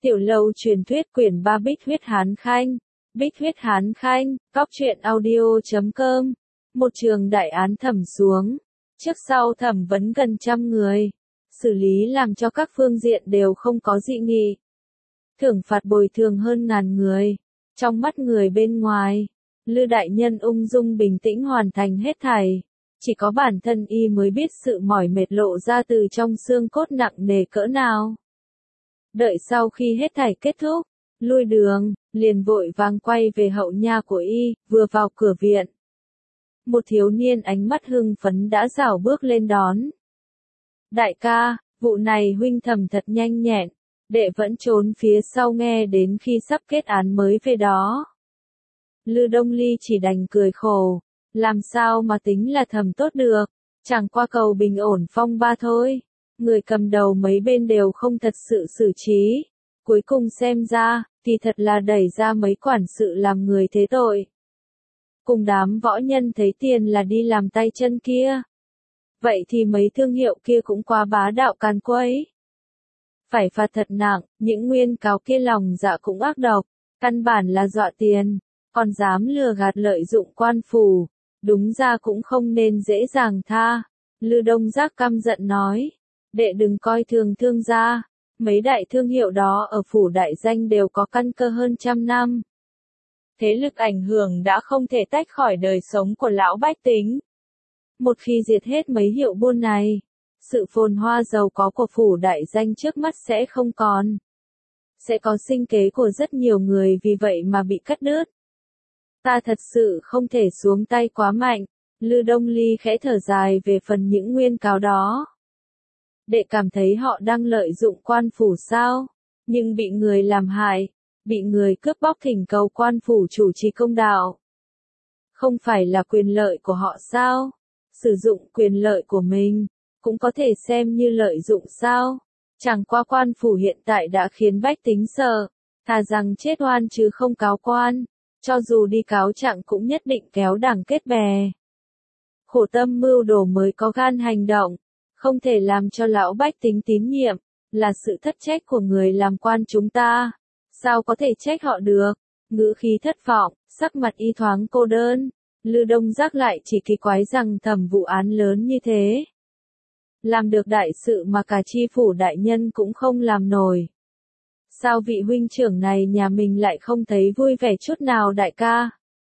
Tiểu lâu truyền thuyết quyển 3 Bích huyết Hán Khanh. Bích huyết Hán Khanh, Cóc truyện audio.com. Một trường đại án thẩm xuống. Trước sau thẩm vấn gần 100 người. Xử lý làm cho các phương diện đều không có dị nghị. Thưởng phạt bồi thường hơn 1000 người. Trong mắt người bên ngoài, Lư đại nhân ung dung bình tĩnh hoàn thành hết thảy. Chỉ có bản thân y mới biết sự mỏi mệt lộ ra từ trong xương cốt nặng nề cỡ nào. Đợi sau khi hết thảy kết thúc, lui đường, liền vội vàng quay về hậu nha của y, vừa vào cửa viện. Một thiếu niên ánh mắt hưng phấn đã rảo bước lên đón. Đại ca, vụ này huynh thẩm thật nhanh nhẹn, đệ vẫn trốn phía sau nghe đến khi sắp kết án mới về đó. Lư Đông Ly chỉ đành cười khổ, làm sao mà tính là thẩm tốt được, chẳng qua cầu bình ổn phong ba thôi. Người cầm đầu mấy bên đều không thật sự xử trí. Cuối cùng xem ra, thì thật là đẩy ra mấy quản sự làm người thế tội. Cùng đám võ nhân thấy tiền là đi làm tay chân kia. Vậy thì mấy thương hiệu kia cũng quá bá đạo càn quấy. Phải phạt thật nặng, những nguyên cáo kia lòng dạ cũng ác độc, căn bản là dọa tiền, còn dám lừa gạt lợi dụng quan phủ, đúng ra cũng không nên dễ dàng tha. Lư Đông Giác căm giận nói. Đệ đừng coi thường thương gia, mấy đại thương hiệu đó ở phủ đại danh đều có căn cơ hơn 100 năm. Thế lực ảnh hưởng đã không thể tách khỏi đời sống của lão bách tính. Một khi diệt hết mấy hiệu buôn này, sự phồn hoa giàu có của phủ đại danh trước mắt sẽ không còn. Sẽ có sinh kế của rất nhiều người vì vậy mà bị cắt đứt. Ta thật sự không thể xuống tay quá mạnh, Lư Đông Ly khẽ thở dài về phần những nguyên cáo đó. Đệ cảm thấy họ đang lợi dụng quan phủ sao, nhưng bị người làm hại, bị người cướp bóc thỉnh cầu quan phủ chủ trì công đạo. Không phải là quyền lợi của họ sao? Sử dụng quyền lợi của mình, cũng có thể xem như lợi dụng sao? Chẳng qua quan phủ hiện tại đã khiến bách tính sợ, thà rằng chết oan chứ không cáo quan, cho dù đi cáo trạng cũng nhất định kéo đảng kết bè. Khổ tâm mưu đồ mới có gan hành động. Không thể làm cho lão bách tính tín nhiệm, là sự thất trách của người làm quan chúng ta. Sao có thể trách họ được? Ngữ khí thất vọng, sắc mặt y thoáng cô đơn. Lư Đông Giác lại chỉ kỳ quái rằng thẩm vụ án lớn như thế. Làm được đại sự mà cả chi phủ đại nhân cũng không làm nổi. Sao vị huynh trưởng này nhà mình lại không thấy vui vẻ chút nào đại ca?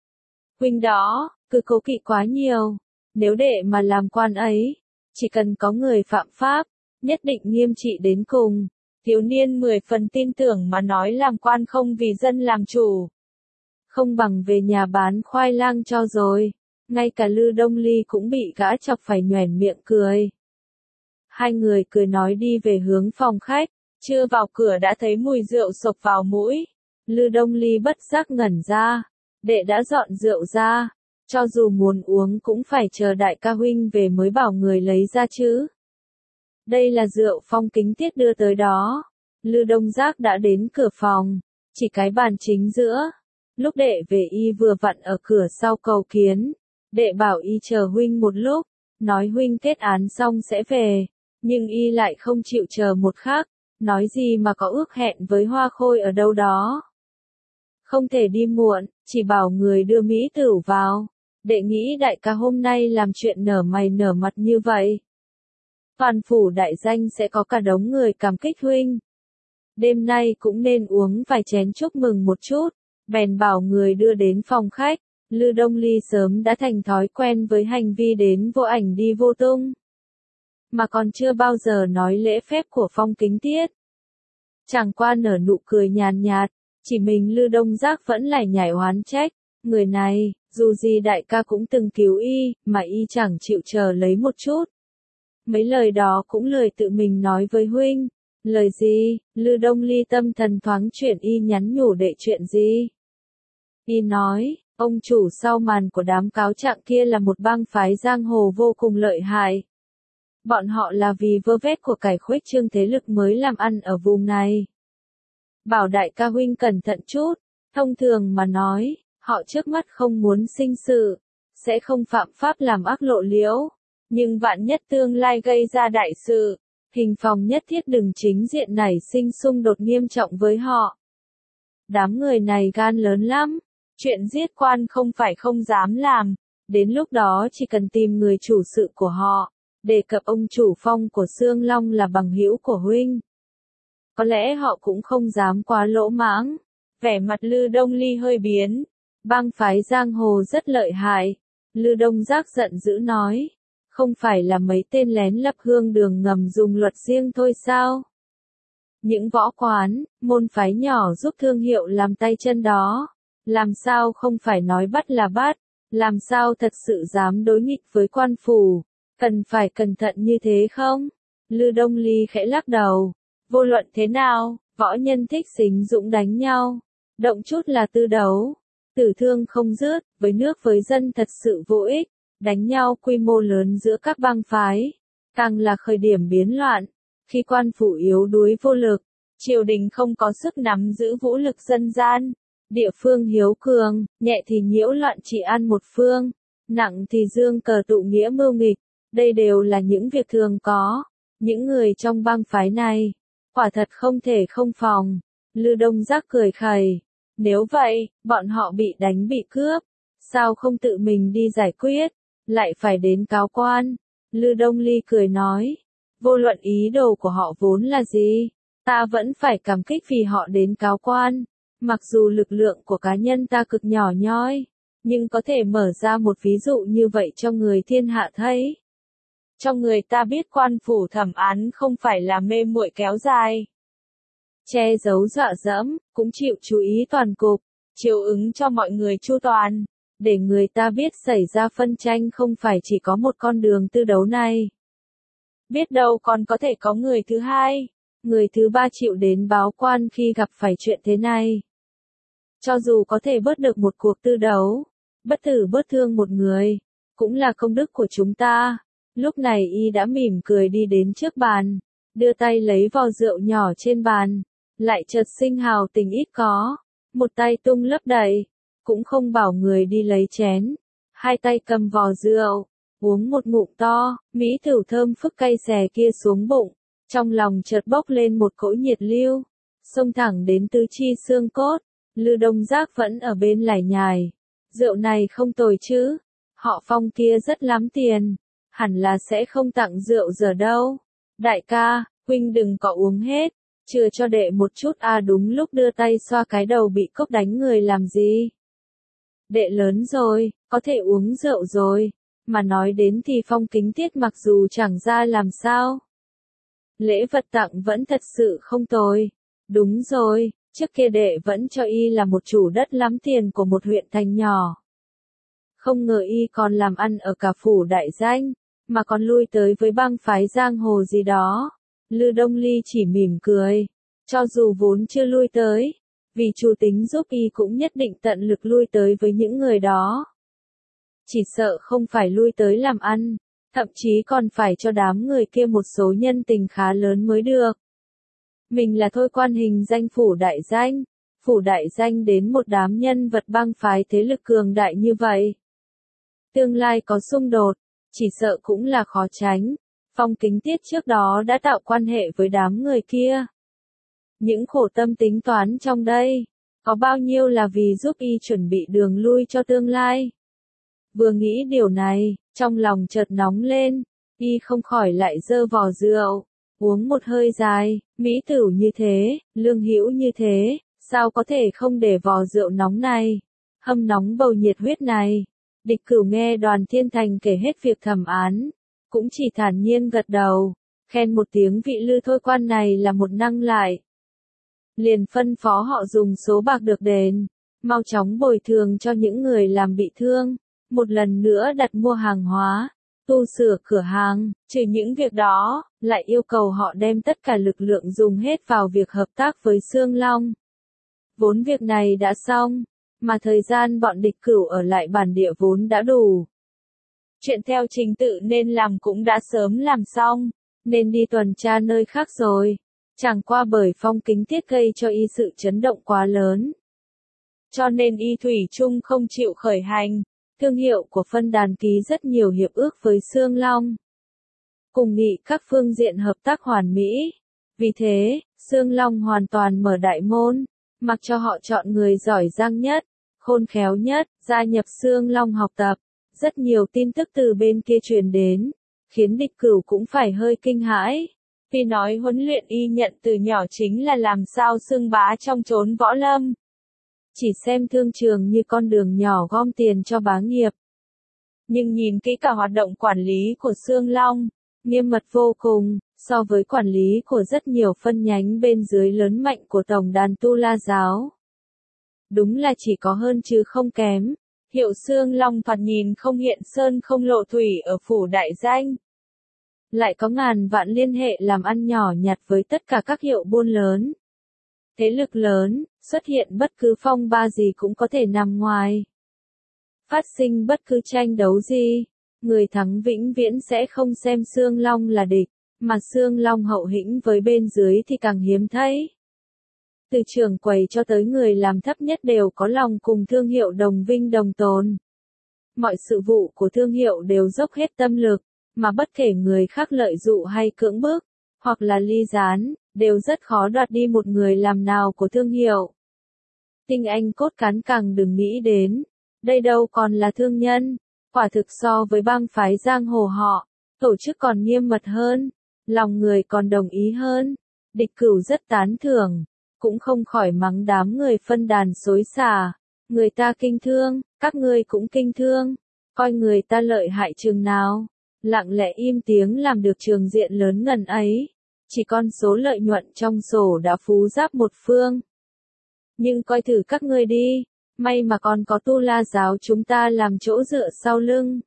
Huynh đó, cứ cố kỵ quá nhiều. Nếu đệ mà làm quan ấy, chỉ cần có người phạm pháp, nhất định nghiêm trị đến cùng. Thiếu niên 10 phần tin tưởng mà nói làm quan không vì dân làm chủ. Không bằng về nhà bán khoai lang cho rồi. Ngay cả Lư Đông Ly cũng bị gã chọc phải nhoẻn miệng cười. Hai người cười nói đi về hướng phòng khách, chưa vào cửa đã thấy mùi rượu sộc vào mũi. Lư Đông Ly bất giác ngẩn ra, đệ đã dọn rượu ra. Cho dù muốn uống cũng phải chờ đại ca huynh về mới bảo người lấy ra chứ. Đây là rượu Phong Kính Tiết đưa tới đó. Lư Đông Giác đã đến cửa phòng, chỉ cái bàn chính giữa. Lúc đệ về y vừa vặn ở cửa sau cầu kiến. Đệ bảo y chờ huynh một lúc, nói huynh kết án xong sẽ về. Nhưng y lại không chịu chờ một khắc, nói gì mà có ước hẹn với Hoa Khôi ở đâu đó. Không thể đi muộn, chỉ bảo người đưa Mỹ Tửu vào. Đệ nghĩ đại ca hôm nay làm chuyện nở mày nở mặt như vậy. Toàn phủ đại danh sẽ có cả đống người cảm kích huynh. Đêm nay cũng nên uống vài chén chúc mừng một chút. Bèn bảo người đưa đến phòng khách. Lư Đông Ly sớm đã thành thói quen với hành vi đến vô ảnh đi vô tung. Mà còn chưa bao giờ nói lễ phép của Phong Kính Tiết. Chẳng qua nở nụ cười nhàn nhạt, chỉ mình Lư Đông Giác vẫn lải nhải oán trách. Người này, dù gì đại ca cũng từng cứu y, mà y chẳng chịu chờ lấy một chút. Mấy lời đó cũng lười tự mình nói với huynh. Lời gì? Lư Đông Ly tâm thần thoáng chuyển y nhắn nhủ đệ chuyện gì? Y nói, ông chủ sau màn của đám cáo trạng kia là một bang phái giang hồ vô cùng lợi hại. Bọn họ là vì vơ vét của cải khuếch trương thế lực mới làm ăn ở vùng này. Bảo đại ca huynh cẩn thận chút, thông thường mà nói. Họ trước mắt không muốn sinh sự, sẽ không phạm pháp làm ác lộ liễu, nhưng vạn nhất tương lai gây ra đại sự, Hình phòng nhất thiết đừng chính diện nảy sinh xung đột nghiêm trọng với họ. Đám người này gan lớn lắm, chuyện giết quan không phải không dám làm, đến lúc đó chỉ cần tìm người chủ sự của họ, đề cập ông chủ Phong của Sương Long là bằng hữu của huynh. Có lẽ họ cũng không dám quá lỗ mãng. Vẻ mặt Lư Đông Ly hơi biến. Bang phái giang hồ rất lợi hại. Lư Đông Giác giận dữ nói. Không phải là mấy tên lén lập hương đường ngầm dùng luật riêng thôi sao? Những võ quán, môn phái nhỏ giúp thương hiệu làm tay chân đó. Làm sao không phải nói bắt là bắt, làm sao thật sự dám đối nghịch với quan phủ, cần phải cẩn thận như thế không? Lư Đông Ly khẽ lắc đầu, vô luận thế nào, võ nhân thích xính dũng đánh nhau, động chút là tư đấu, tử thương không dứt, với nước với dân thật sự vô ích, đánh nhau quy mô lớn giữa các bang phái, càng là khởi điểm biến loạn, khi quan phủ yếu đuối vô lực, triều đình không có sức nắm giữ vũ lực dân gian. Địa phương hiếu cường, nhẹ thì nhiễu loạn trị an một phương, nặng thì dương cờ tụ nghĩa mưu nghịch, đây đều là những việc thường có. Những người trong bang phái này, quả thật không thể không phòng. Lư Đông Giác cười khẩy, nếu vậy, bọn họ bị đánh bị cướp, sao không tự mình đi giải quyết, lại phải đến cáo quan. Lư Đông Ly cười nói, vô luận ý đồ của họ vốn là gì, ta vẫn phải cảm kích vì họ đến cáo quan. Mặc dù lực lượng của cá nhân ta cực nhỏ nhoi, nhưng có thể mở ra một ví dụ như vậy cho người thiên hạ thấy. Cho người ta biết quan phủ thẩm án không phải là mê muội kéo dài. Che giấu dọa dẫm, cũng chịu chú ý toàn cục, chiếu ứng cho mọi người chu toàn, để người ta biết xảy ra phân tranh không phải chỉ có một con đường tư đấu này. Biết đâu còn có thể có người thứ hai, người thứ ba chịu đến báo quan khi gặp phải chuyện thế này. Cho dù có thể bớt được một cuộc tư đấu, bất tử bớt thương một người, cũng là công đức của chúng ta. Lúc này y đã mỉm cười đi đến trước bàn, đưa tay lấy vò rượu nhỏ trên bàn, lại chợt sinh hào tình ít có, một tay tung lấp đầy, cũng không bảo người đi lấy chén, hai tay cầm vò rượu, uống một ngụm to, mỹ thửu thơm phức cay xè kia xuống bụng, trong lòng chợt bốc lên một cỗ nhiệt lưu, xông thẳng đến tứ chi xương cốt. Lư Đông Giác vẫn ở bên lải nhải, rượu này không tồi chứ, họ Phong kia rất lắm tiền, hẳn là sẽ không tặng rượu giờ đâu. Đại ca, huynh đừng có uống hết, chừa cho đệ một chút đúng lúc đưa tay xoa cái đầu bị cốc đánh người làm gì. Đệ lớn rồi, có thể uống rượu rồi, mà nói đến thì Phong Kính Tiết mặc dù chẳng ra làm sao. Lễ vật tặng vẫn thật sự không tồi, đúng rồi. Trước kia đệ vẫn cho y là một chủ đất lắm tiền của một huyện thành nhỏ. Không ngờ y còn làm ăn ở cả phủ đại danh, mà còn lui tới với bang phái giang hồ gì đó. Lư Đông Ly chỉ mỉm cười, cho dù vốn chưa lui tới, vì chủ tính giúp y cũng nhất định tận lực lui tới với những người đó. Chỉ sợ không phải lui tới làm ăn, thậm chí còn phải cho đám người kia một số nhân tình khá lớn mới được. Mình là thôi quan hình danh phủ đại danh đến một đám nhân vật bang phái thế lực cường đại như vậy. Tương lai có xung đột, chỉ sợ cũng là khó tránh. Phong Kính Tiết trước đó đã tạo quan hệ với đám người kia. Những khổ tâm tính toán trong đây, có bao nhiêu là vì giúp y chuẩn bị đường lui cho tương lai. Vừa nghĩ điều này, trong lòng chợt nóng lên, y không khỏi lại giơ vò rượu. Uống một hơi dài, mỹ tửu như thế, lương hữu như thế, sao có thể không để vò rượu nóng này, hâm nóng bầu nhiệt huyết này. Địch Cửu nghe Đoàn Thiên Thành kể hết việc thẩm án, cũng chỉ thản nhiên gật đầu, khen một tiếng vị Lư thôi quan này là một năng lại. Liền phân phó họ dùng số bạc được đền, mau chóng bồi thường cho những người làm bị thương, một lần nữa đặt mua hàng hóa. Tu sửa cửa hàng, trừ những việc đó, lại yêu cầu họ đem tất cả lực lượng dùng hết vào việc hợp tác với Sương Long. Vốn việc này đã xong, mà thời gian bọn Địch Cửu ở lại bản địa vốn đã đủ. Chuyện theo trình tự nên làm cũng đã sớm làm xong, nên đi tuần tra nơi khác rồi. Chẳng qua bởi Phong Kính Tiết gây cho y sự chấn động quá lớn. Cho nên y thủy chung không chịu khởi hành. Thương hiệu của phân đàn ký rất nhiều hiệp ước với Sương Long. cùng nghị các phương diện hợp tác hoàn mỹ. Vì thế, Sương Long hoàn toàn mở đại môn, mặc cho họ chọn người giỏi giang nhất, khôn khéo nhất, gia nhập Sương Long học tập. Rất nhiều tin tức từ bên kia truyền đến, khiến địch cửu cũng phải hơi kinh hãi. Vì nói huấn luyện y nhận từ nhỏ chính là làm sao xưng bá trong chốn võ lâm. Chỉ xem thương trường như con đường nhỏ gom tiền cho bá nghiệp. Nhưng nhìn kỹ cả hoạt động quản lý của Sương Long, nghiêm mật vô cùng, so với quản lý của rất nhiều phân nhánh bên dưới lớn mạnh của tổng đàn Tu La giáo. Đúng là chỉ có hơn chứ không kém. Hiệu Sương Long thoạt nhìn không hiện sơn không lộ thủy ở phủ đại danh. Lại có ngàn vạn liên hệ làm ăn nhỏ nhặt với tất cả các hiệu buôn lớn. Thế lực lớn, xuất hiện bất cứ phong ba gì cũng có thể nằm ngoài. Phát sinh bất cứ tranh đấu gì, người thắng vĩnh viễn sẽ không xem Sương Long là địch, mà Sương Long hậu hĩnh với bên dưới thì càng hiếm thấy. Từ trưởng quầy cho tới người làm thấp nhất đều có lòng cùng thương hiệu đồng vinh đồng tồn. Mọi sự vụ của thương hiệu đều dốc hết tâm lực, mà bất kể người khác lợi dụ hay cưỡng bức, hoặc là ly gián, đều rất khó đoạt đi một người làm nào của thương hiệu. Tinh anh cốt cán càng đừng nghĩ đến, đây đâu còn là thương nhân, quả thực so với bang phái giang hồ họ, tổ chức còn nghiêm mật hơn, lòng người còn đồng ý hơn. Địch Cửu rất tán thưởng, cũng không khỏi mắng đám người phân đàn xối xả, người ta kinh thương, các ngươi cũng kinh thương, coi người ta lợi hại chừng nào, lặng lẽ im tiếng làm được trường diện lớn ngần ấy, chỉ con số lợi nhuận trong sổ đã phú giáp một phương. Nhưng coi thử các ngươi đi, may mà còn có Tu La giáo chúng ta làm chỗ dựa sau lưng.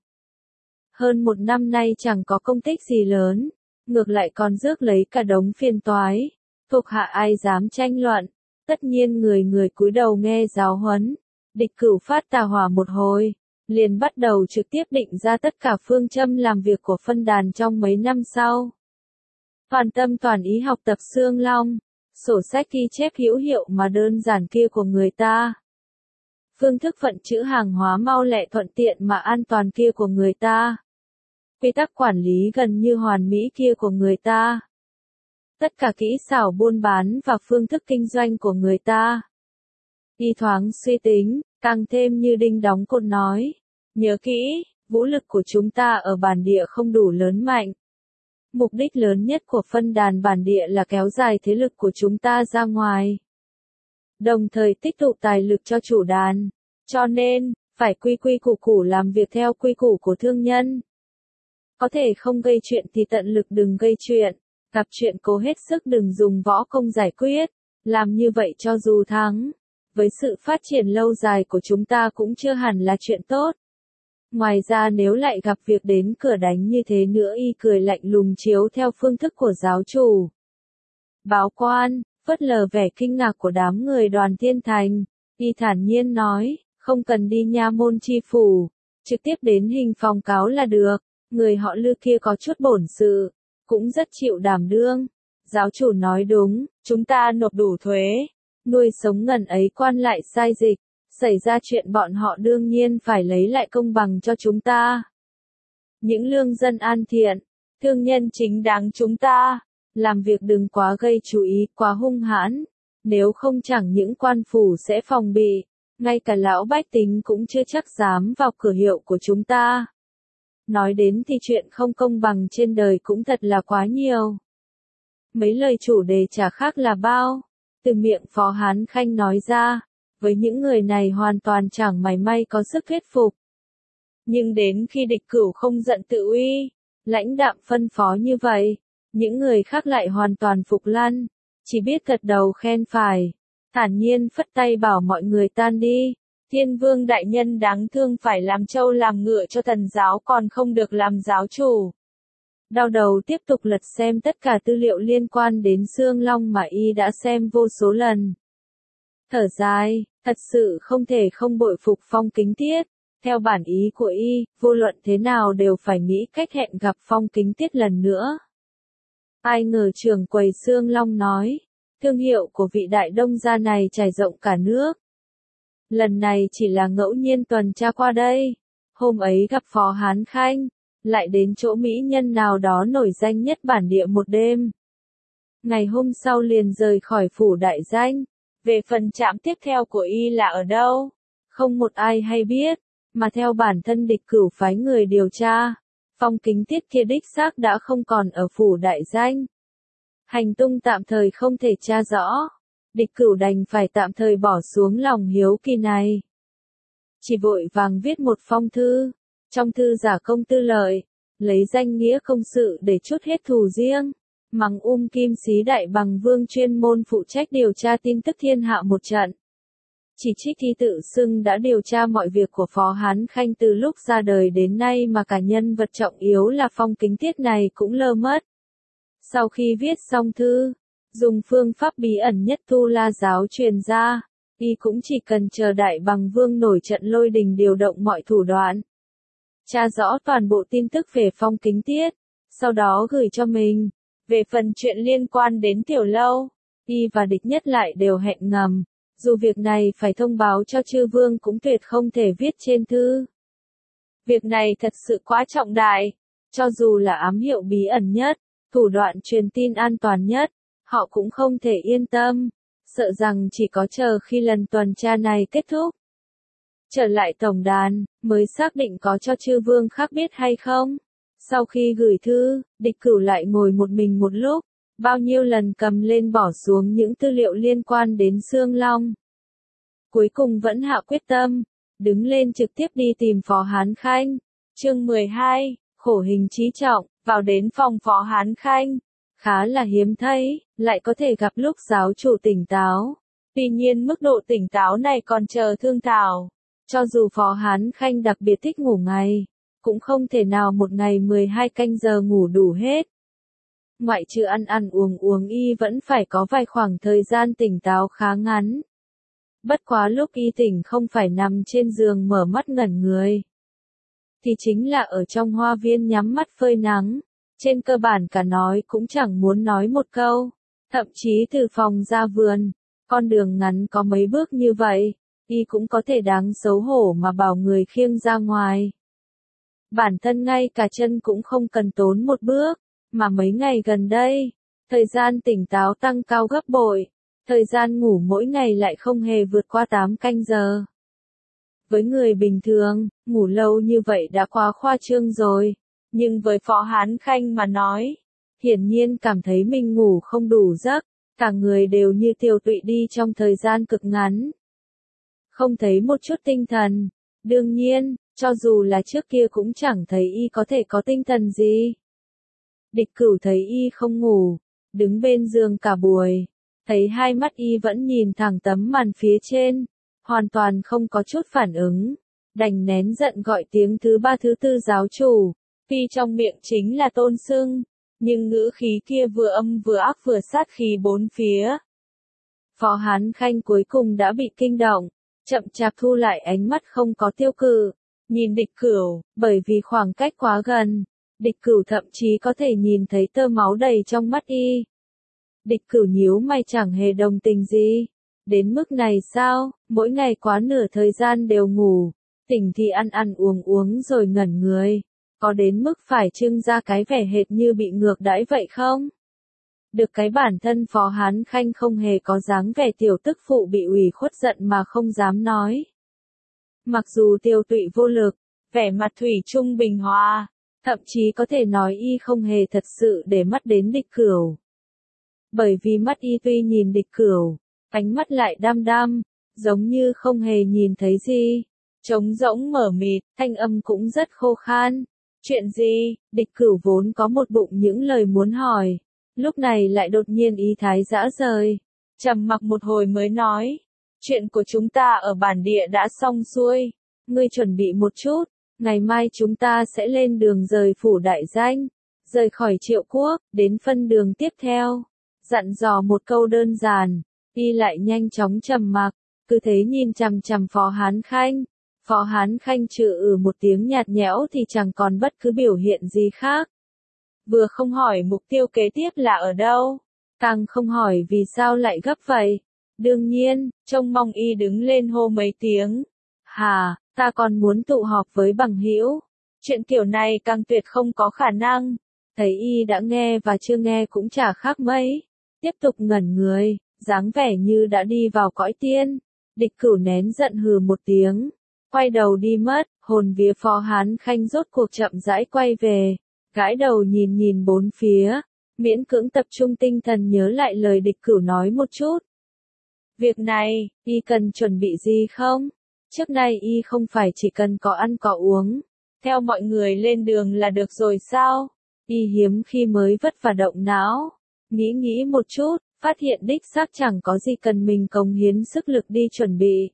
Hơn một năm nay chẳng có công tích gì lớn, ngược lại còn rước lấy cả đống phiền toái, thuộc hạ ai dám tranh luận, tất nhiên người người cúi đầu nghe giáo huấn. Địch Cửu phát tà hỏa một hồi, liền bắt đầu trực tiếp định ra tất cả phương châm làm việc của phân đàn trong mấy năm sau. Toàn tâm toàn ý học tập Sương Long, sổ sách ghi chép hữu hiệu mà đơn giản kia của người ta. Phương thức phận chữ hàng hóa mau lẹ thuận tiện mà an toàn kia của người ta. Quy tắc quản lý gần như hoàn mỹ kia của người ta. Tất cả kỹ xảo buôn bán và phương thức kinh doanh của người ta. Y thoáng suy tính, càng thêm như đinh đóng cột nói. Nhớ kỹ, vũ lực của chúng ta ở bản địa không đủ lớn mạnh. Mục đích lớn nhất của phân đàn bản địa là kéo dài thế lực của chúng ta ra ngoài. Đồng thời tích tụ tài lực cho chủ đàn. Cho nên, phải quy quy củ củ làm việc theo quy củ của thương nhân. Có thể không gây chuyện thì tận lực đừng gây chuyện. Gặp chuyện cố hết sức đừng dùng võ công giải quyết. Làm như vậy cho dù thắng, với sự phát triển lâu dài của chúng ta cũng chưa hẳn là chuyện tốt. Ngoài ra nếu lại gặp việc đến cửa đánh như thế nữa, y cười lạnh lùng chiếu theo phương thức của giáo chủ. Báo quan, phớt lờ vẻ kinh ngạc của đám người Đoàn Thiên Thành, y thản nhiên nói, không cần đi nha môn chi phủ, trực tiếp đến hình phòng cáo là được, người họ Lư kia có chút bổn sự, cũng rất chịu đảm đương. Giáo chủ nói đúng, chúng ta nộp đủ thuế, nuôi sống ngần ấy quan lại sai dịch. Xảy ra chuyện bọn họ đương nhiên phải lấy lại công bằng cho chúng ta. Những lương dân an thiện, thương nhân chính đáng chúng ta, làm việc đừng quá gây chú ý, quá hung hãn, nếu không chẳng những quan phủ sẽ phòng bị, ngay cả lão bách tính cũng chưa chắc dám vào cửa hiệu của chúng ta. Nói đến thì chuyện không công bằng trên đời cũng thật là quá nhiều. Mấy lời chủ đề chả khác là bao, từ miệng Phó Hán Khanh nói ra. Với những người này hoàn toàn chẳng mảy may có sức thuyết phục. Nhưng đến khi Địch Cửu không giận tự uy, lãnh đạm phân phó như vậy, những người khác lại hoàn toàn phục lăn, chỉ biết gật đầu khen phải, thản nhiên phất tay bảo mọi người tan đi. Thiên Vương đại nhân đáng thương phải làm trâu làm ngựa cho thần giáo còn không được làm giáo chủ. Đau đầu tiếp tục lật xem tất cả tư liệu liên quan đến Sương Long mà y đã xem vô số lần. Thở dài, thật sự không thể không bội phục Phong Kính Tiết. Theo bản ý của y, vô luận thế nào đều phải nghĩ cách hẹn gặp Phong Kính Tiết lần nữa. Ai ngờ trưởng quầy Sương Long nói, thương hiệu của vị đại đông gia này trải rộng cả nước. Lần này chỉ là ngẫu nhiên tuần tra qua đây. Hôm ấy gặp Phó Hán Khanh, lại đến chỗ mỹ nhân nào đó nổi danh nhất bản địa một đêm. Ngày hôm sau liền rời khỏi phủ đại danh. Về phần trạm tiếp theo của y là ở đâu, không một ai hay biết, mà theo bản thân Địch Cửu phái người điều tra, Phong Kính Tiết kia đích xác đã không còn ở phủ đại danh. Hành tung tạm thời không thể tra rõ, Địch Cửu đành phải tạm thời bỏ xuống lòng hiếu kỳ này. Chỉ vội vàng viết một phong thư, trong thư giả công tư lợi, lấy danh nghĩa công sự để trút hết thù riêng. Mắng Kim Xí Đại Bằng Vương chuyên môn phụ trách điều tra tin tức thiên hạ một trận. Chỉ trích y tự xưng đã điều tra mọi việc của Phó Hán Khanh từ lúc ra đời đến nay mà cả nhân vật trọng yếu là Phong Kính Tiết này cũng lơ mất. Sau khi viết xong thư, dùng phương pháp bí ẩn nhất Tu La giáo truyền ra, y cũng chỉ cần chờ Đại Bằng Vương nổi trận lôi đình điều động mọi thủ đoạn, tra rõ toàn bộ tin tức về Phong Kính Tiết, sau đó gửi cho mình. Về phần chuyện liên quan đến Tiểu Lâu, y và Địch Nhất lại đều hẹn ngầm, dù việc này phải thông báo cho chư vương cũng tuyệt không thể viết trên thư. Việc này thật sự quá trọng đại, cho dù là ám hiệu bí ẩn nhất, thủ đoạn truyền tin an toàn nhất, họ cũng không thể yên tâm, sợ rằng chỉ có chờ khi lần tuần tra này kết thúc. Trở lại tổng đàn, mới xác định có cho chư vương khác biết hay không. Sau khi gửi thư, Địch Cửu lại ngồi một mình một lúc, bao nhiêu lần cầm lên bỏ xuống những tư liệu liên quan đến Xương Long. Cuối cùng vẫn hạ quyết tâm, đứng lên trực tiếp đi tìm Phó Hán Khanh. Chương 12, khổ hình chí trọng, vào đến phòng Phó Hán Khanh. Khá là hiếm thấy, lại có thể gặp lúc giáo chủ tỉnh táo. Tuy nhiên mức độ tỉnh táo này còn chờ thương thảo. Cho dù Phó Hán Khanh đặc biệt thích ngủ ngày, cũng không thể nào một ngày 12 canh giờ ngủ đủ hết. Ngoại trừ ăn ăn uống y vẫn phải có vài khoảng thời gian tỉnh táo khá ngắn. Bất quá lúc y tỉnh không phải nằm trên giường mở mắt ngẩn người, thì chính là ở trong hoa viên nhắm mắt phơi nắng. Trên cơ bản cả nói cũng chẳng muốn nói một câu. Thậm chí từ phòng ra vườn, con đường ngắn có mấy bước như vậy, y cũng có thể đáng xấu hổ mà bảo người khiêng ra ngoài. Bản thân ngay cả chân cũng không cần tốn một bước, mà mấy ngày gần đây, thời gian tỉnh táo tăng cao gấp bội, thời gian ngủ mỗi ngày lại không hề vượt qua 8 canh giờ. Với người bình thường, ngủ lâu như vậy đã quá khoa trương rồi, nhưng với Phó Hán Khanh mà nói, hiển nhiên cảm thấy mình ngủ không đủ giấc, cả người đều như tiêu tụy đi trong thời gian cực ngắn. Không thấy một chút tinh thần, đương nhiên, cho dù là trước kia cũng chẳng thấy y có thể có tinh thần gì. Địch Cửu thấy y không ngủ, đứng bên giường cả buổi, thấy hai mắt y vẫn nhìn thẳng tấm màn phía trên, hoàn toàn không có chút phản ứng, đành nén giận gọi tiếng thứ ba thứ tư giáo chủ, tuy trong miệng chính là tôn xưng, nhưng ngữ khí kia vừa âm vừa ác vừa sát khí bốn phía. Phó Hán Khanh cuối cùng đã bị kinh động, chậm chạp thu lại ánh mắt không có tiêu cự, nhìn Địch Cửu, bởi vì khoảng cách quá gần, Địch Cửu thậm chí có thể nhìn thấy tơ máu đầy trong mắt y. Địch Cửu nhíu mày chẳng hề đồng tình gì. Đến mức này sao, mỗi ngày quá nửa thời gian đều ngủ, tỉnh thì ăn ăn uống rồi ngẩn người, có đến mức phải trưng ra cái vẻ hệt như bị ngược đãi vậy không? Được cái bản thân Phó Hán Khanh không hề có dáng vẻ tiểu tức phụ bị ủy khuất giận mà không dám nói. Mặc dù tiêu tụy vô lực, vẻ mặt thủy chung bình hòa, thậm chí có thể nói y không hề thật sự để mắt đến Địch Cửu. Bởi vì mắt y tuy nhìn Địch Cửu, ánh mắt lại đăm đăm, giống như không hề nhìn thấy gì, trống rỗng mở mịt, thanh âm cũng rất khô khan. Chuyện gì? Địch Cửu vốn có một bụng những lời muốn hỏi, lúc này lại đột nhiên ý thái rã rời, trầm mặc một hồi mới nói, chuyện của chúng ta ở bản địa đã xong xuôi, ngươi chuẩn bị một chút, ngày mai chúng ta sẽ lên đường rời phủ đại danh, rời khỏi Triệu Quốc, đến phân đường tiếp theo. Dặn dò một câu đơn giản, y lại nhanh chóng trầm mặc, cứ thế nhìn chằm chằm Phó Hán Khanh. Phó Hán Khanh trừ một tiếng nhạt nhẽo thì chẳng còn bất cứ biểu hiện gì khác. Vừa không hỏi mục tiêu kế tiếp là ở đâu, càng không hỏi vì sao lại gấp vậy. Đương nhiên, trông mong y đứng lên hô mấy tiếng. Hà, ta còn muốn tụ họp với bằng hữu. Chuyện kiểu này càng tuyệt không có khả năng. Thấy y đã nghe và chưa nghe cũng chả khác mấy. Tiếp tục ngẩn người, dáng vẻ như đã đi vào cõi tiên. Địch Cửu nén giận hừ một tiếng, quay đầu đi mất, hồn vía Phó Hán Khanh rốt cuộc chậm rãi quay về, gãi đầu nhìn nhìn bốn phía, miễn cưỡng tập trung tinh thần nhớ lại lời Địch Cửu nói một chút. Việc này, y cần chuẩn bị gì không? Trước nay y không phải chỉ cần có ăn có uống, theo mọi người lên đường là được rồi sao? Y hiếm khi mới vất vả động não, nghĩ một chút, phát hiện đích xác chẳng có gì cần mình cống hiến sức lực đi chuẩn bị.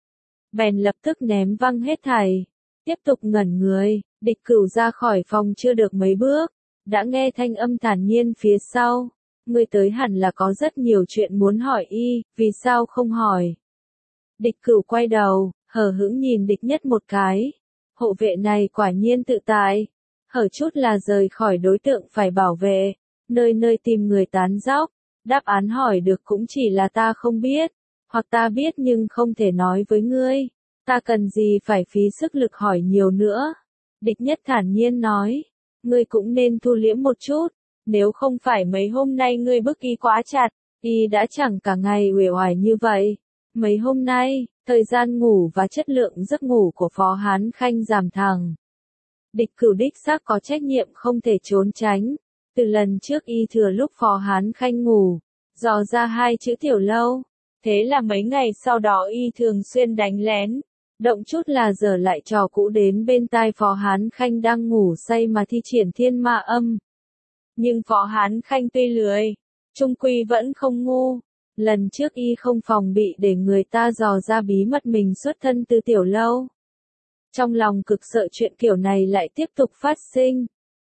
Bèn lập tức ném văng hết thảy, tiếp tục ngẩn người, Địch Cửu ra khỏi phòng chưa được mấy bước, đã nghe thanh âm thản nhiên phía sau. Ngươi tới hẳn là có rất nhiều chuyện muốn hỏi y, vì sao không hỏi? Địch Cửu quay đầu, hờ hững nhìn Địch Nhất một cái. Hộ vệ này quả nhiên tự tại, hở chút là rời khỏi đối tượng phải bảo vệ, nơi nơi tìm người tán dóc. Đáp án hỏi được cũng chỉ là ta không biết, hoặc ta biết nhưng không thể nói với ngươi. Ta cần gì phải phí sức lực hỏi nhiều nữa? Địch Nhất thản nhiên nói, ngươi cũng nên thu liễm một chút, nếu không phải mấy hôm nay ngươi bức y quá chặt, y đã chẳng cả ngày uể oải như vậy. Mấy hôm nay, thời gian ngủ và chất lượng giấc ngủ của Phó Hán Khanh giảm thẳng. Địch Cửu đích xác có trách nhiệm không thể trốn tránh. Từ lần trước y thừa lúc Phó Hán Khanh ngủ, dò ra hai chữ tiểu lâu. Thế là mấy ngày sau đó y thường xuyên đánh lén, động chút là giở lại trò cũ đến bên tai Phó Hán Khanh đang ngủ say mà thi triển thiên ma âm. Nhưng Phó Hán Khanh tuy lười, chung quy vẫn không ngu. Lần trước y không phòng bị để người ta dò ra bí mật mình xuất thân từ tiểu lâu. Trong lòng cực sợ chuyện kiểu này lại tiếp tục phát sinh.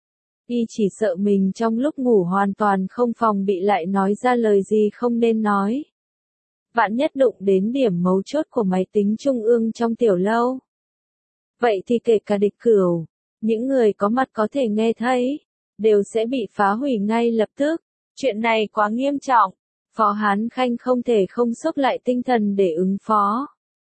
Y chỉ sợ mình trong lúc ngủ hoàn toàn không phòng bị lại nói ra lời gì không nên nói. Vạn nhất đụng đến điểm mấu chốt của máy tính trung ương trong tiểu lâu. Vậy thì kể cả Địch Cửu, những người có mặt có thể nghe thấy, đều sẽ bị phá hủy ngay lập tức. Chuyện này quá nghiêm trọng, Phó Hán Khanh không thể không xốc lại tinh thần để ứng phó.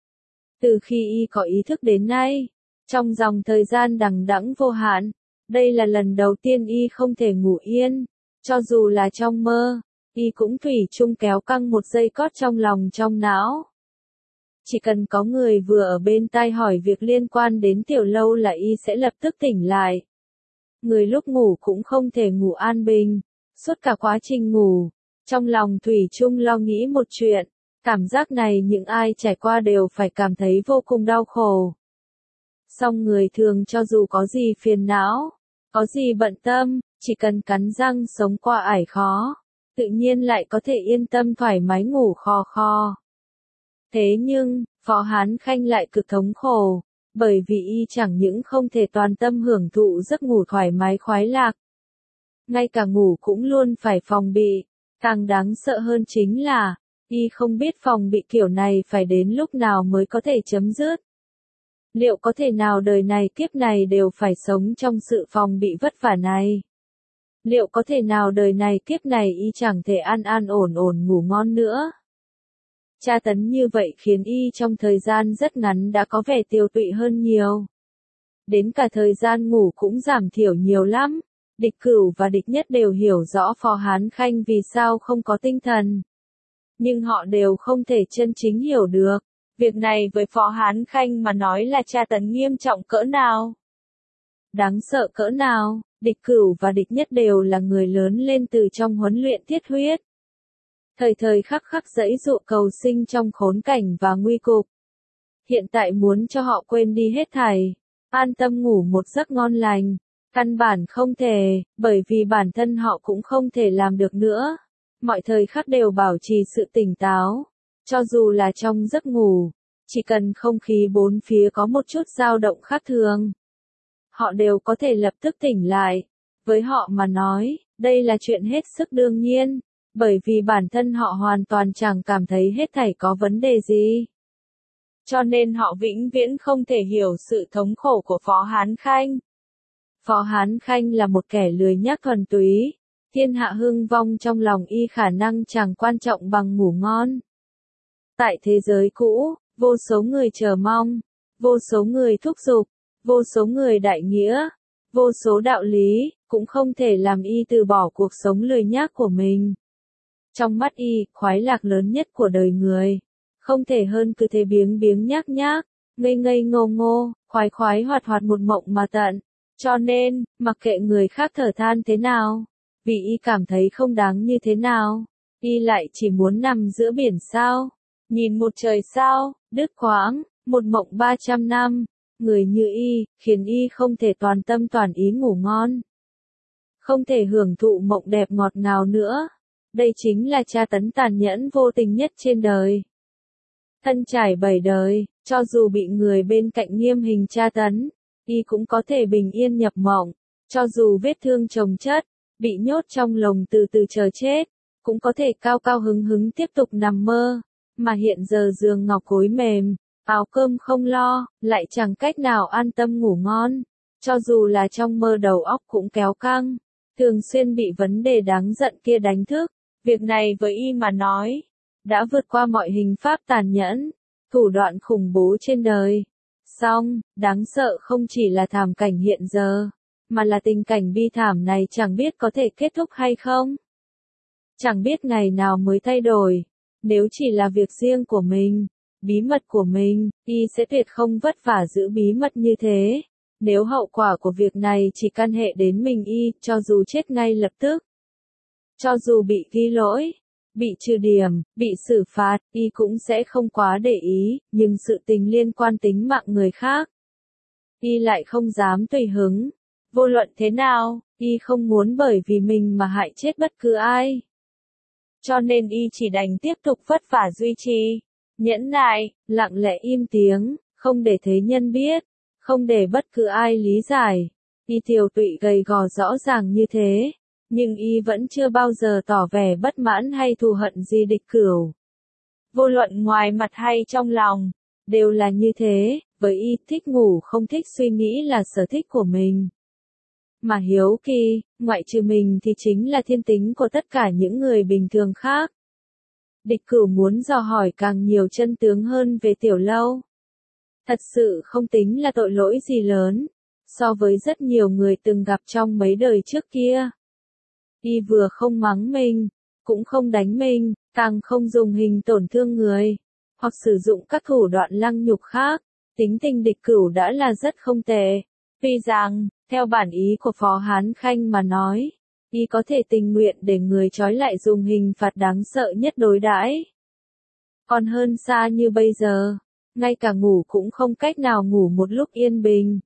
Từ khi y có ý thức đến nay, trong dòng thời gian đằng đẵng vô hạn, đây là lần đầu tiên y không thể ngủ yên, cho dù là trong mơ, y cũng thủy chung kéo căng một dây cót trong lòng trong não. Chỉ cần có người vừa ở bên tai hỏi việc liên quan đến tiểu lâu là y sẽ lập tức tỉnh lại. Người lúc ngủ cũng không thể ngủ an bình, suốt cả quá trình ngủ, trong lòng thủy chung lo nghĩ một chuyện, cảm giác này những ai trải qua đều phải cảm thấy vô cùng đau khổ. Song người thường cho dù có gì phiền não, có gì bận tâm, chỉ cần cắn răng sống qua ải khó, tự nhiên lại có thể yên tâm thoải mái ngủ khò khò. Thế nhưng, Phó Hán Khanh lại cực thống khổ, bởi vì y chẳng những không thể toàn tâm hưởng thụ giấc ngủ thoải mái khoái lạc, ngay cả ngủ cũng luôn phải phòng bị. Càng đáng sợ hơn chính là, y không biết phòng bị kiểu này phải đến lúc nào mới có thể chấm dứt. Liệu có thể nào đời này kiếp này đều phải sống trong sự phòng bị vất vả này? Liệu có thể nào đời này kiếp này y chẳng thể an an ổn ổn ngủ ngon nữa? Tra tấn như vậy khiến y trong thời gian rất ngắn đã có vẻ tiều tụy hơn nhiều. Đến cả thời gian ngủ cũng giảm thiểu nhiều lắm. Địch Cửu và Địch Nhất đều hiểu rõ Phó Hán Khanh vì sao không có tinh thần. Nhưng họ đều không thể chân chính hiểu được, việc này với Phó Hán Khanh mà nói là tra tấn nghiêm trọng cỡ nào. Đáng sợ cỡ nào, Địch Cửu và Địch Nhất đều là người lớn lên từ trong huấn luyện thiết huyết. Thời thời khắc khắc giãy giụa cầu sinh trong khốn cảnh và nguy cục. Hiện tại muốn cho họ quên đi hết thảy, an tâm ngủ một giấc ngon lành. Căn bản không thể, bởi vì bản thân họ cũng không thể làm được nữa. Mọi thời khắc đều bảo trì sự tỉnh táo. Cho dù là trong giấc ngủ, chỉ cần không khí bốn phía có một chút dao động khác thường, họ đều có thể lập tức tỉnh lại. Với họ mà nói, đây là chuyện hết sức đương nhiên, bởi vì bản thân họ hoàn toàn chẳng cảm thấy hết thảy có vấn đề gì. Cho nên họ vĩnh viễn không thể hiểu sự thống khổ của Phó Hán Khanh. Phó Hán Khanh là một kẻ lười nhác thuần túy, thiên hạ hưng vong trong lòng y khả năng chẳng quan trọng bằng ngủ ngon. Tại thế giới cũ, vô số người chờ mong, vô số người thúc giục, vô số người đại nghĩa, vô số đạo lý, cũng không thể làm y từ bỏ cuộc sống lười nhác của mình. Trong mắt y, khoái lạc lớn nhất của đời người, không thể hơn cứ thế biếng biếng nhác nhác, ngây ngây ngô ngô, khoái khoái hoạt hoạt một mộng mà tận. Cho nên, mặc kệ người khác thở than thế nào, vì y cảm thấy không đáng như thế nào, y lại chỉ muốn nằm giữa biển sao, nhìn một trời sao, đứt quãng, một mộng 300 năm. Người như y, khiến y không thể toàn tâm toàn ý ngủ ngon. Không thể hưởng thụ mộng đẹp ngọt ngào nữa. Đây chính là tra tấn tàn nhẫn vô tình nhất trên đời. Thân trải 7 đời, cho dù bị người bên cạnh nghiêm hình tra tấn, y cũng có thể bình yên nhập mộng. Cho dù vết thương chồng chất, bị nhốt trong lồng từ từ chờ chết, cũng có thể cao cao hứng hứng tiếp tục nằm mơ. Mà hiện giờ giường ngọc gối mềm, áo cơm không lo, lại chẳng cách nào an tâm ngủ ngon. Cho dù là trong mơ đầu óc cũng kéo căng, thường xuyên bị vấn đề đáng giận kia đánh thức. Việc này với y mà nói, đã vượt qua mọi hình pháp tàn nhẫn, thủ đoạn khủng bố trên đời. Song, đáng sợ không chỉ là thảm cảnh hiện giờ, mà là tình cảnh bi thảm này chẳng biết có thể kết thúc hay không. Chẳng biết ngày nào mới thay đổi. Nếu chỉ là việc riêng của mình, bí mật của mình, y sẽ tuyệt không vất vả giữ bí mật như thế. Nếu hậu quả của việc này chỉ căn hệ đến mình y, cho dù chết ngay lập tức, cho dù bị ghi lỗi, bị trừ điểm, bị xử phạt, y cũng sẽ không quá để ý, nhưng sự tình liên quan tính mạng người khác, y lại không dám tùy hứng. Vô luận thế nào, y không muốn bởi vì mình mà hại chết bất cứ ai. Cho nên y chỉ đành tiếp tục vất vả duy trì, nhẫn nại, lặng lẽ im tiếng, không để thế nhân biết, không để bất cứ ai lý giải. Y tiều tụy gầy gò rõ ràng như thế, nhưng y vẫn chưa bao giờ tỏ vẻ bất mãn hay thù hận gì địch cửu. Vô luận ngoài mặt hay trong lòng, đều là như thế, với y thích ngủ không thích suy nghĩ là sở thích của mình. Mà hiếu kỳ, ngoại trừ mình thì chính là thiên tính của tất cả những người bình thường khác. Địch cửu muốn dò hỏi càng nhiều chân tướng hơn về Tiểu Lâu. Thật sự không tính là tội lỗi gì lớn, so với rất nhiều người từng gặp trong mấy đời trước kia. Y vừa không mắng mình, cũng không đánh mình, càng không dùng hình tổn thương người, hoặc sử dụng các thủ đoạn lăng nhục khác. Tính tình địch cửu đã là rất không tệ. Tuy rằng, theo bản ý của Phó Hán Khanh mà nói, y có thể tình nguyện để người trói lại dùng hình phạt đáng sợ nhất đối đãi. Còn hơn xa như bây giờ, ngay cả ngủ cũng không cách nào ngủ một lúc yên bình.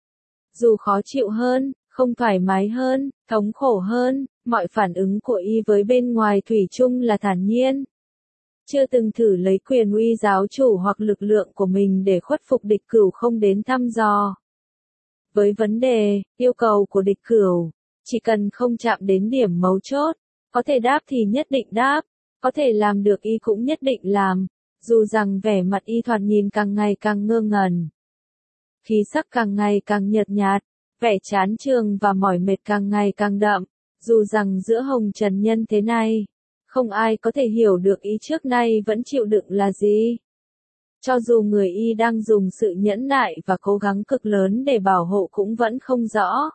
Dù khó chịu hơn, không thoải mái hơn, thống khổ hơn, mọi phản ứng của y với bên ngoài thủy chung là thản nhiên. Chưa từng thử lấy quyền uy giáo chủ hoặc lực lượng của mình để khuất phục địch cửu không đến thăm dò. Với vấn đề, yêu cầu của địch cửu, chỉ cần không chạm đến điểm mấu chốt, có thể đáp thì nhất định đáp, có thể làm được y cũng nhất định làm, dù rằng vẻ mặt y thoạt nhìn càng ngày càng ngơ ngẩn. Khí sắc càng ngày càng nhợt nhạt, vẻ chán chường và mỏi mệt càng ngày càng đậm, dù rằng giữa hồng trần nhân thế này, không ai có thể hiểu được y trước nay vẫn chịu đựng là gì. Cho dù người y đang dùng sự nhẫn nại và cố gắng cực lớn để bảo hộ cũng vẫn không rõ.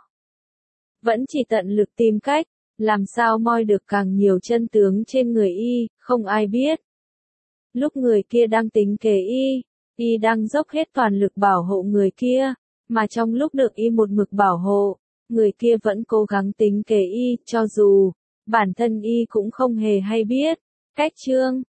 Vẫn chỉ tận lực tìm cách, làm sao moi được càng nhiều chân tướng trên người y, không ai biết. Lúc người kia đang tính kế y đang dốc hết toàn lực bảo hộ người kia, mà trong lúc được y một mực bảo hộ, người kia vẫn cố gắng tính kế y, cho dù bản thân y cũng không hề hay biết. Cách chương